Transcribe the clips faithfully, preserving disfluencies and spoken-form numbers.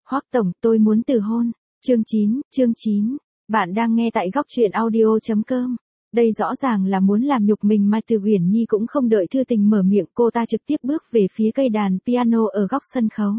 Hoắc tổng, tôi muốn từ hôn. Chương chín, chương chín. Bạn đang nghe tại góc truyện audio chấm com. Đây rõ ràng là muốn làm nhục mình mà Từ Uyển Nhi cũng không đợi Thư Tình mở miệng, cô ta trực tiếp bước về phía cây đàn piano ở góc sân khấu.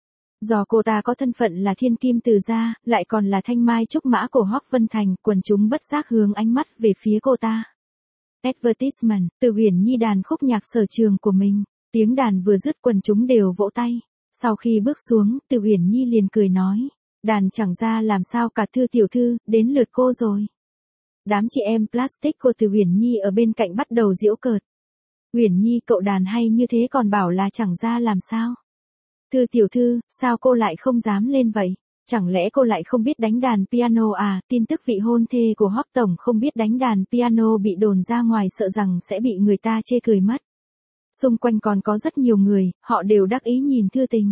Do cô ta có thân phận là thiên kim từ gia, lại còn là thanh mai trúc mã của Hoắc Vân Thành, quần chúng bất giác hướng ánh mắt về phía cô ta. Advertisement, Từ Uyển Nhi đàn khúc nhạc sở trường của mình, tiếng đàn vừa dứt quần chúng đều vỗ tay. Sau khi bước xuống, Từ Uyển Nhi liền cười nói, đàn chẳng ra làm sao cả Thư tiểu thư, đến lượt cô rồi. Đám chị em plastic của Từ Uyển Nhi ở bên cạnh bắt đầu giễu cợt. Uyển Nhi cậu đàn hay như thế còn bảo là chẳng ra làm sao. Thư tiểu thư, sao cô lại không dám lên vậy? Chẳng lẽ cô lại không biết đánh đàn piano à? Tin tức vị hôn thê của Hoắc tổng không biết đánh đàn piano bị đồn ra ngoài, sợ rằng sẽ bị người ta chê cười mất. Xung quanh còn có rất nhiều người, họ đều đắc ý nhìn Thư Tình.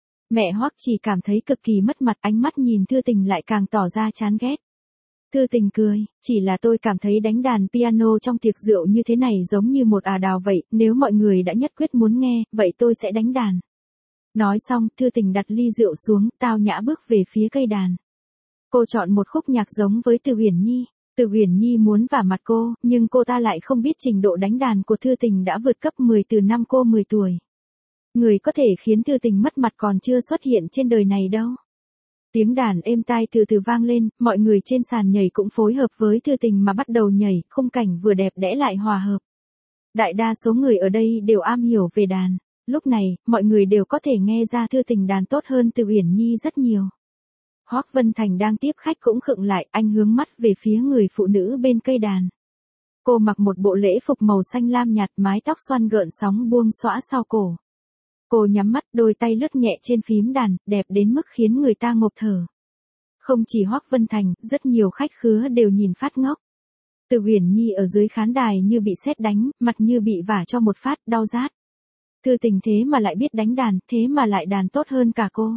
Mẹ Hoắc chỉ cảm thấy cực kỳ mất mặt, ánh mắt nhìn Thư Tình lại càng tỏ ra chán ghét. Thư Tình cười, chỉ là tôi cảm thấy đánh đàn piano trong tiệc rượu như thế này giống như một ả đào vậy, nếu mọi người đã nhất quyết muốn nghe, vậy tôi sẽ đánh đàn. Nói xong, Thư Tình đặt ly rượu xuống, tao nhã bước về phía cây đàn. Cô chọn một khúc nhạc giống với Từ Uyển Nhi. Từ Uyển Nhi muốn vả mặt cô, nhưng cô ta lại không biết trình độ đánh đàn của Thư Tình đã vượt cấp mười từ năm cô mười tuổi. Người có thể khiến Thư Tình mất mặt còn chưa xuất hiện trên đời này đâu. Tiếng đàn êm tai từ từ vang lên, mọi người trên sàn nhảy cũng phối hợp với Thư Tình mà bắt đầu nhảy, khung cảnh vừa đẹp đẽ lại hòa hợp. Đại đa số người ở đây đều am hiểu về đàn. Lúc này, mọi người đều có thể nghe ra Thư Tình đàn tốt hơn Từ Uyển Nhi rất nhiều. Hoắc Vân Thành đang tiếp khách cũng khựng lại, anh hướng mắt về phía người phụ nữ bên cây đàn. Cô mặc một bộ lễ phục màu xanh lam nhạt, mái tóc xoăn gợn sóng buông xõa sau cổ. Cô nhắm mắt, đôi tay lướt nhẹ trên phím đàn, đẹp đến mức khiến người ta ngộp thở. Không chỉ Hoắc Vân Thành, rất nhiều khách khứa đều nhìn phát ngốc. Từ Uyển Nhi ở dưới khán đài như bị sét đánh, mặt như bị vả cho một phát, đau rát. Thư Tình thế mà lại biết đánh đàn, thế mà lại đàn tốt hơn cả cô.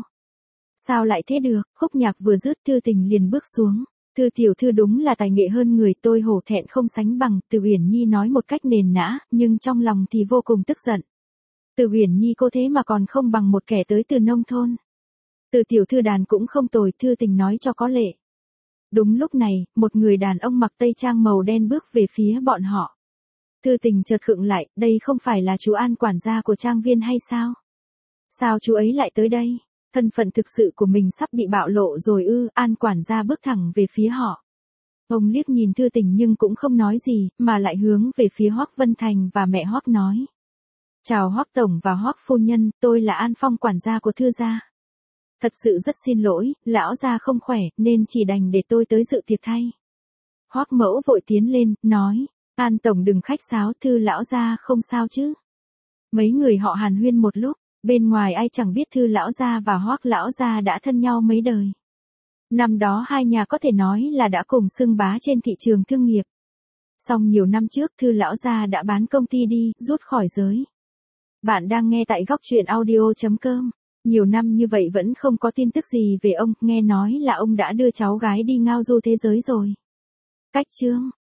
Sao lại thế được? Khúc nhạc vừa dứt, Thư Tình liền bước xuống. Thư tiểu thư đúng là tài nghệ hơn người, tôi hổ thẹn không sánh bằng. Từ Uyển Nhi nói một cách nền nã, nhưng trong lòng thì vô cùng tức giận. Từ Uyển Nhi cô thế mà còn không bằng một kẻ tới từ nông thôn. Từ tiểu thư đàn cũng không tồi, Thư Tình nói cho có lệ. Đúng lúc này, một người đàn ông mặc tây trang màu đen bước về phía bọn họ. Thư Tình chợt khựng lại, đây không phải là chú An quản gia của trang viên hay sao? Sao chú ấy lại tới đây? Thân phận thực sự của mình sắp bị bạo lộ rồi ư? An quản gia bước thẳng về phía họ. Ông liếc nhìn Thư Tình nhưng cũng không nói gì, mà lại hướng về phía Hoắc Vân Thành và mẹ Hoắc nói. Chào Hoắc tổng và Hoắc phu nhân, tôi là An Phong quản gia của Thư gia. Thật sự rất xin lỗi, lão gia không khỏe, nên chỉ đành để tôi tới dự tiệc thay. Hoắc mẫu vội tiến lên, nói. An tổng đừng khách sáo, Thư lão gia không sao chứ. Mấy người họ hàn huyên một lúc, bên ngoài ai chẳng biết Thư lão gia và Hoắc lão gia đã thân nhau mấy đời. Năm đó hai nhà có thể nói là đã cùng xưng bá trên thị trường thương nghiệp. Song nhiều năm trước Thư lão gia đã bán công ty đi, rút khỏi giới. Bạn đang nghe tại góc truyện audio chấm com. Nhiều năm như vậy vẫn không có tin tức gì về ông, nghe nói là ông đã đưa cháu gái đi ngao du thế giới rồi. Cách chương